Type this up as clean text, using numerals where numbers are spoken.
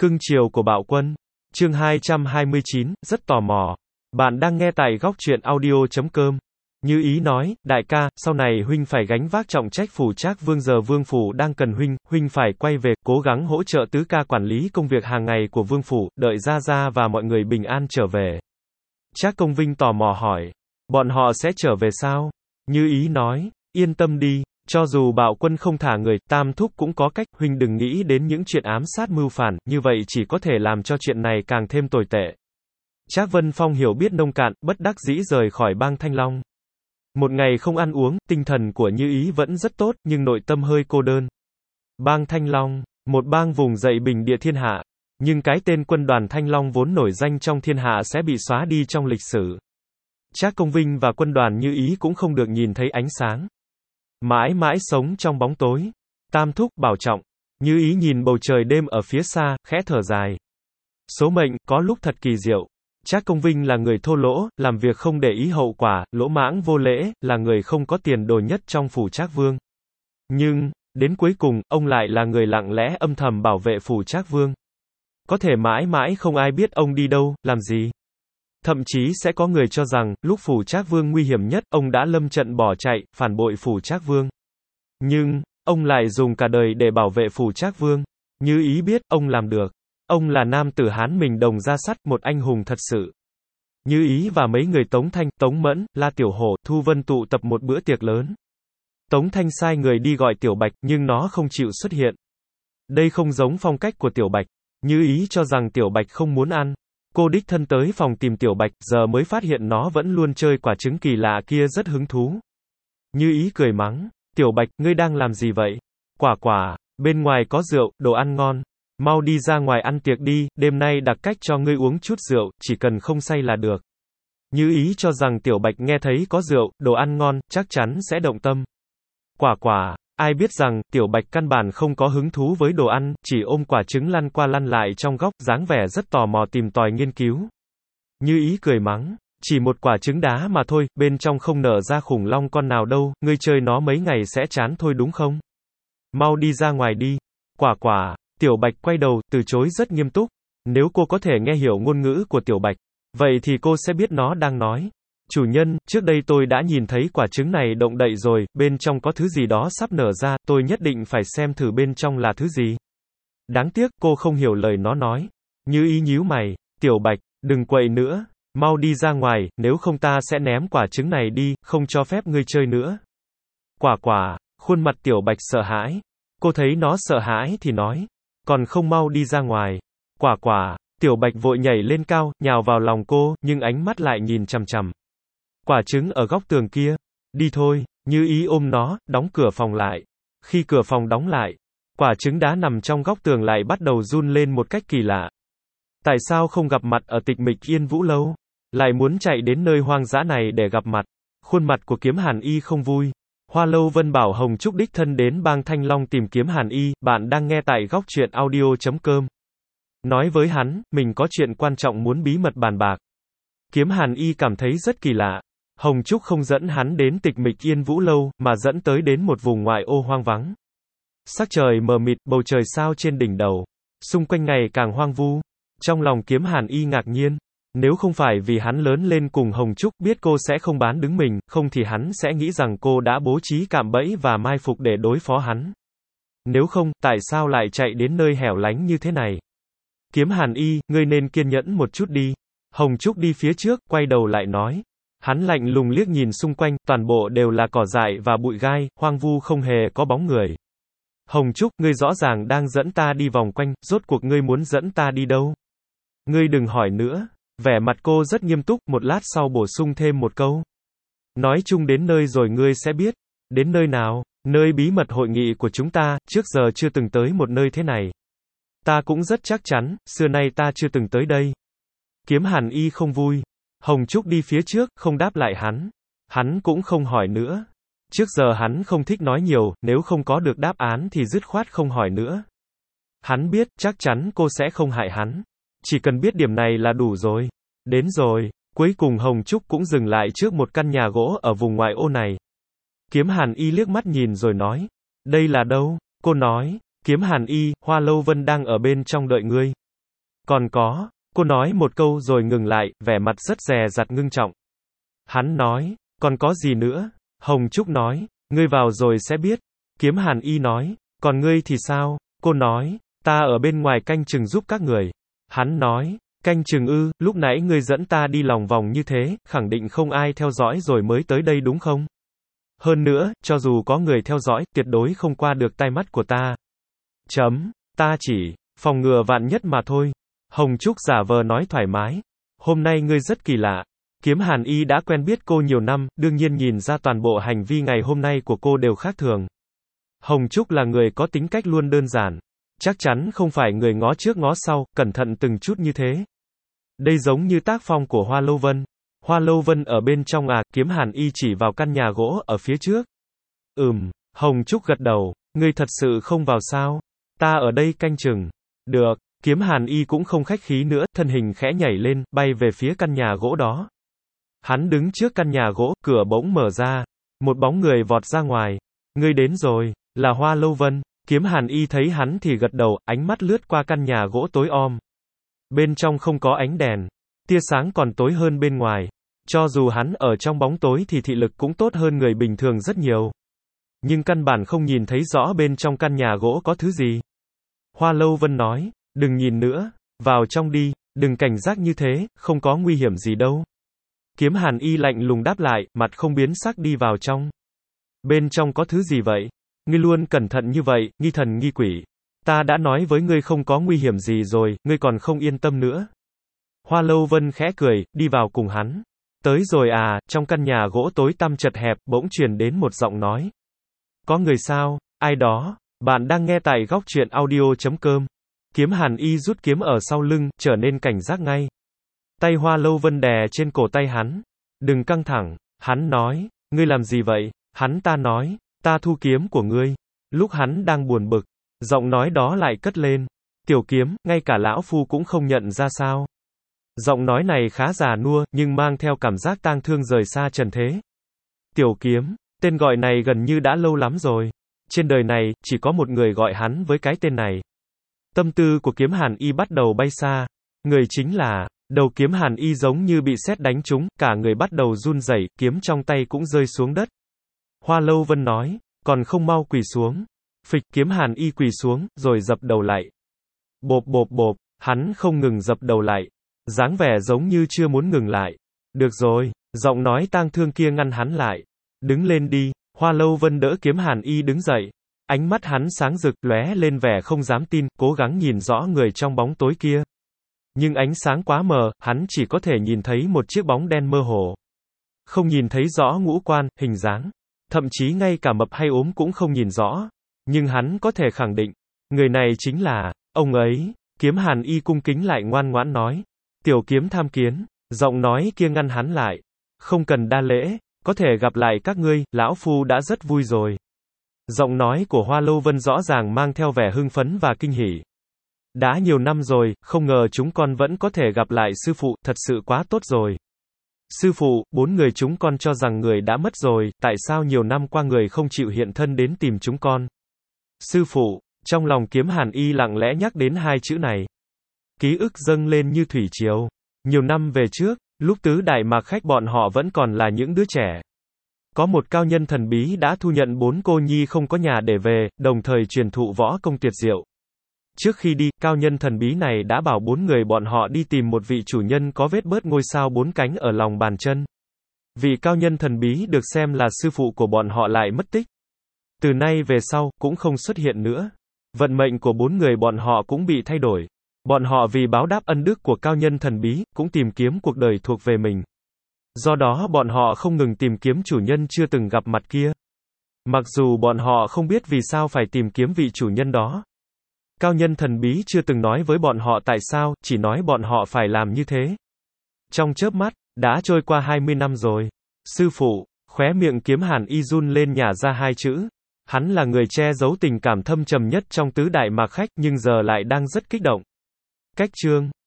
Cưng chiều của Bạo Quân. Chương 229, rất tò mò. Bạn đang nghe tại góc truyện audio.com. Như Ý nói, đại ca, sau này huynh phải gánh vác trọng trách phủ Trác Vương, giờ Vương phủ đang cần huynh phải quay về, cố gắng hỗ trợ tứ ca quản lý công việc hàng ngày của Vương phủ, đợi Gia Gia và mọi người bình an trở về. Trác Công Vinh tò mò hỏi, bọn họ sẽ trở về sao? Như Ý nói, yên tâm đi. Cho dù Bạo Quân không thả người, Tam Thúc cũng có cách, huynh đừng nghĩ đến những chuyện ám sát mưu phản, như vậy chỉ có thể làm cho chuyện này càng thêm tồi tệ. Trác Vân Phong hiểu biết nông cạn, bất đắc dĩ rời khỏi bang Thanh Long. Một ngày không ăn uống, tinh thần của Như Ý vẫn rất tốt, nhưng nội tâm hơi cô đơn. Bang Thanh Long, một bang vùng dậy bình địa thiên hạ, nhưng cái tên quân đoàn Thanh Long vốn nổi danh trong thiên hạ sẽ bị xóa đi trong lịch sử. Trác Công Vinh và quân đoàn Như Ý cũng không được nhìn thấy ánh sáng. Mãi mãi sống trong bóng tối. Tam Thúc, bảo trọng. Như Ý nhìn bầu trời đêm ở phía xa, khẽ thở dài. Số mệnh, có lúc thật kỳ diệu. Trác Công Vinh là người thô lỗ, làm việc không để ý hậu quả, lỗ mãng vô lễ, là người không có tiền đồ nhất trong phủ Trác Vương. Nhưng, đến cuối cùng, ông lại là người lặng lẽ âm thầm bảo vệ phủ Trác Vương. Có thể mãi mãi không ai biết ông đi đâu, làm gì. Thậm chí sẽ có người cho rằng, lúc phủ Trác Vương nguy hiểm nhất, ông đã lâm trận bỏ chạy, phản bội phủ Trác Vương. Nhưng, ông lại dùng cả đời để bảo vệ phủ Trác Vương. Như Ý biết, ông làm được. Ông là nam tử Hán mình đồng ra sắt, một anh hùng thật sự. Như Ý và mấy người Tống Thanh, Tống Mẫn, La Tiểu Hổ, Thu Vân tụ tập một bữa tiệc lớn. Tống Thanh sai người đi gọi Tiểu Bạch, nhưng nó không chịu xuất hiện. Đây không giống phong cách của Tiểu Bạch. Như Ý cho rằng Tiểu Bạch không muốn ăn. Cô đích thân tới phòng tìm Tiểu Bạch, giờ mới phát hiện nó vẫn luôn chơi quả trứng kỳ lạ kia rất hứng thú. Như Ý cười mắng, Tiểu Bạch, ngươi đang làm gì vậy? Quả, bên ngoài có rượu, đồ ăn ngon. Mau đi ra ngoài ăn tiệc đi, đêm nay đặc cách cho ngươi uống chút rượu, chỉ cần không say là được. Như Ý cho rằng Tiểu Bạch nghe thấy có rượu, đồ ăn ngon, chắc chắn sẽ động tâm. Quả, ai biết rằng, Tiểu Bạch căn bản không có hứng thú với đồ ăn, chỉ ôm quả trứng lăn qua lăn lại trong góc, dáng vẻ rất tò mò tìm tòi nghiên cứu. Như Ý cười mắng, chỉ một quả trứng đá mà thôi, bên trong không nở ra khủng long con nào đâu, ngươi chơi nó mấy ngày sẽ chán thôi đúng không? Mau đi ra ngoài đi. Quả, Tiểu Bạch quay đầu, từ chối rất nghiêm túc. Nếu cô có thể nghe hiểu ngôn ngữ của Tiểu Bạch, vậy thì cô sẽ biết nó đang nói. Chủ nhân, trước đây tôi đã nhìn thấy quả trứng này động đậy rồi, bên trong có thứ gì đó sắp nở ra, tôi nhất định phải xem thử bên trong là thứ gì. Đáng tiếc, cô không hiểu lời nó nói. Như Ý nhíu mày, Tiểu Bạch, đừng quậy nữa, mau đi ra ngoài, nếu không ta sẽ ném quả trứng này đi, không cho phép ngươi chơi nữa. Quả, khuôn mặt Tiểu Bạch sợ hãi. Cô thấy nó sợ hãi thì nói, còn không mau đi ra ngoài. Quả, Tiểu Bạch vội nhảy lên cao, nhào vào lòng cô, nhưng ánh mắt lại nhìn chằm chằm. Quả trứng ở góc tường kia. Đi thôi. Như Ý ôm nó, đóng cửa phòng lại. Khi cửa phòng đóng lại, quả trứng đá nằm trong góc tường lại bắt đầu run lên một cách kỳ lạ. Tại sao không gặp mặt ở Tịch Mịch Yên Vũ Lâu? Lại muốn chạy đến nơi hoang dã này để gặp mặt. Khuôn mặt của Kiếm Hàn Y không vui. Hoa Lâu Vân bảo Hồng Trúc đích thân đến bang Thanh Long tìm Kiếm Hàn Y, bạn đang nghe tại góc truyện audio.com. Nói với hắn, mình có chuyện quan trọng muốn bí mật bàn bạc. Kiếm Hàn Y cảm thấy rất kỳ lạ. Hồng Trúc không dẫn hắn đến Tịch Mịch Yên Vũ Lâu, mà dẫn tới đến một vùng ngoại ô hoang vắng. Sắc trời mờ mịt, bầu trời sao trên đỉnh đầu. Xung quanh ngày càng hoang vu. Trong lòng Kiếm Hàn Y ngạc nhiên. Nếu không phải vì hắn lớn lên cùng Hồng Trúc biết cô sẽ không bán đứng mình, không thì hắn sẽ nghĩ rằng cô đã bố trí cạm bẫy và mai phục để đối phó hắn. Nếu không, tại sao lại chạy đến nơi hẻo lánh như thế này? Kiếm Hàn Y, ngươi nên kiên nhẫn một chút đi. Hồng Trúc đi phía trước, quay đầu lại nói. Hắn lạnh lùng liếc nhìn xung quanh, toàn bộ đều là cỏ dại và bụi gai, hoang vu không hề có bóng người. Hồng Trúc, ngươi rõ ràng đang dẫn ta đi vòng quanh, rốt cuộc ngươi muốn dẫn ta đi đâu? Ngươi đừng hỏi nữa. Vẻ mặt cô rất nghiêm túc, một lát sau bổ sung thêm một câu. Nói chung đến nơi rồi ngươi sẽ biết. Đến nơi nào? Nơi bí mật hội nghị của chúng ta, trước giờ chưa từng tới một nơi thế này. Ta cũng rất chắc chắn, xưa nay ta chưa từng tới đây. Kiếm Hàn Y không vui. Hồng Trúc đi phía trước, không đáp lại hắn. Hắn cũng không hỏi nữa. Trước giờ hắn không thích nói nhiều, nếu không có được đáp án thì dứt khoát không hỏi nữa. Hắn biết, chắc chắn cô sẽ không hại hắn. Chỉ cần biết điểm này là đủ rồi. Đến rồi. Cuối cùng Hồng Trúc cũng dừng lại trước một căn nhà gỗ ở vùng ngoại ô này. Kiếm Hàn Y liếc mắt nhìn rồi nói. Đây là đâu? Cô nói. Kiếm Hàn Y, Hoa Lâu Vân đang ở bên trong đợi ngươi. Còn có, cô nói một câu rồi ngừng lại, vẻ mặt rất dè dặt ngưng trọng. Hắn nói, còn có gì nữa? Hồng Trúc nói, ngươi vào rồi sẽ biết. Kiếm Hàn Y nói, còn ngươi thì sao? Cô nói, ta ở bên ngoài canh chừng giúp các người. Hắn nói, canh chừng ư, lúc nãy ngươi dẫn ta đi lòng vòng như thế, khẳng định không ai theo dõi rồi mới tới đây đúng không? Hơn nữa, cho dù có người theo dõi, tuyệt đối không qua được tai mắt của ta. Ta chỉ phòng ngừa vạn nhất mà thôi. Hồng Trúc giả vờ nói thoải mái. Hôm nay ngươi rất kỳ lạ. Kiếm Hàn Y đã quen biết cô nhiều năm, đương nhiên nhìn ra toàn bộ hành vi ngày hôm nay của cô đều khác thường. Hồng Trúc là người có tính cách luôn đơn giản. Chắc chắn không phải người ngó trước ngó sau, cẩn thận từng chút như thế. Đây giống như tác phong của Hoa Lâu Vân. Hoa Lâu Vân ở bên trong à, Kiếm Hàn Y chỉ vào căn nhà gỗ ở phía trước. Hồng Trúc gật đầu, ngươi thật sự không vào sao? Ta ở đây canh chừng. Được, Kiếm Hàn Y cũng không khách khí nữa, thân hình khẽ nhảy lên, bay về phía căn nhà gỗ đó. Hắn đứng trước căn nhà gỗ, cửa bỗng mở ra. Một bóng người vọt ra ngoài. Ngươi đến rồi, là Hoa Lâu Vân. Kiếm Hàn Y thấy hắn thì gật đầu, ánh mắt lướt qua căn nhà gỗ tối om. Bên trong không có ánh đèn. Tia sáng còn tối hơn bên ngoài. Cho dù hắn ở trong bóng tối thì thị lực cũng tốt hơn người bình thường rất nhiều. Nhưng căn bản không nhìn thấy rõ bên trong căn nhà gỗ có thứ gì. Hoa Lâu Vân nói, đừng nhìn nữa, vào trong đi, đừng cảnh giác như thế, không có nguy hiểm gì đâu. Kiếm Hàn Y lạnh lùng đáp lại, mặt không biến sắc đi vào trong. Bên trong có thứ gì vậy? Ngươi luôn cẩn thận như vậy, nghi thần nghi quỷ. Ta đã nói với ngươi không có nguy hiểm gì rồi, ngươi còn không yên tâm nữa. Hoa Lâu Vân khẽ cười, đi vào cùng hắn. Tới rồi à, trong căn nhà gỗ tối tăm chật hẹp, bỗng truyền đến một giọng nói. Có người sao? Ai đó? Bạn đang nghe tại góc truyện audio.com. Kiếm Hàn Y rút kiếm ở sau lưng, trở nên cảnh giác ngay. Tay Hoa Lâu Vân đè trên cổ tay hắn. Đừng căng thẳng, hắn nói. Ngươi làm gì vậy? Hắn ta nói, ta thu kiếm của ngươi. Lúc hắn đang buồn bực, giọng nói đó lại cất lên. Tiểu Kiếm, ngay cả lão phu cũng không nhận ra sao? Giọng nói này khá già nua, nhưng mang theo cảm giác tang thương rời xa trần thế. Tiểu Kiếm, tên gọi này gần như đã lâu lắm rồi. Trên đời này, chỉ có một người gọi hắn với cái tên này. Tâm tư của Kiếm Hàn Y bắt đầu bay xa. Người chính là, đầu Kiếm Hàn Y giống như bị sét đánh trúng, cả người bắt đầu run rẩy, kiếm trong tay cũng rơi xuống đất. Hoa Lâu Vân nói, còn không mau quỳ xuống. Phịch, Kiếm Hàn Y quỳ xuống, rồi dập đầu lại. Bộp bộp bộp, hắn không ngừng dập đầu lại. Dáng vẻ giống như chưa muốn ngừng lại. Được rồi, giọng nói tang thương kia ngăn hắn lại. Đứng lên đi. Hoa Lâu Vân đỡ Kiếm Hàn Y đứng dậy. Ánh mắt hắn sáng rực, lóe lên vẻ không dám tin, cố gắng nhìn rõ người trong bóng tối kia. Nhưng ánh sáng quá mờ, hắn chỉ có thể nhìn thấy một chiếc bóng đen mơ hồ. Không nhìn thấy rõ ngũ quan, hình dáng. Thậm chí ngay cả mập hay ốm cũng không nhìn rõ. Nhưng hắn có thể khẳng định, người này chính là, ông ấy. Kiếm Hàn Y cung kính lại ngoan ngoãn nói. Tiểu Kiếm tham kiến. Giọng nói kia ngăn hắn lại. Không cần đa lễ, có thể gặp lại các ngươi, lão phu đã rất vui rồi. Giọng nói của Hoa Lâu Vân rõ ràng mang theo vẻ hưng phấn và kinh hỉ. Đã nhiều năm rồi, không ngờ chúng con vẫn có thể gặp lại sư phụ, thật sự quá tốt rồi. Sư phụ, 4 người chúng con cho rằng người đã mất rồi, tại sao nhiều năm qua người không chịu hiện thân đến tìm chúng con? Sư phụ, trong lòng Kiếm Hàn Y lặng lẽ nhắc đến hai chữ này. Ký ức dâng lên như thủy triều. Nhiều năm về trước, lúc tứ đại mạc khách bọn họ vẫn còn là những đứa trẻ. Có một cao nhân thần bí đã thu nhận 4 cô nhi không có nhà để về, đồng thời truyền thụ võ công tuyệt diệu. Trước khi đi, cao nhân thần bí này đã bảo 4 người bọn họ đi tìm một vị chủ nhân có vết bớt ngôi sao 4 cánh ở lòng bàn chân. Vị cao nhân thần bí được xem là sư phụ của bọn họ lại mất tích. Từ nay về sau, cũng không xuất hiện nữa. Vận mệnh của 4 người bọn họ cũng bị thay đổi. Bọn họ vì báo đáp ân đức của cao nhân thần bí, cũng tìm kiếm cuộc đời thuộc về mình. Do đó bọn họ không ngừng tìm kiếm chủ nhân chưa từng gặp mặt kia. Mặc dù bọn họ không biết vì sao phải tìm kiếm vị chủ nhân đó. Cao nhân thần bí chưa từng nói với bọn họ tại sao, chỉ nói bọn họ phải làm như thế. Trong chớp mắt, đã trôi qua 20 năm rồi. Sư phụ, khóe miệng Kiếm Hàn Y run lên nhả ra hai chữ. Hắn là người che giấu tình cảm thâm trầm nhất trong tứ đại mạc khách nhưng giờ lại đang rất kích động. Cách chương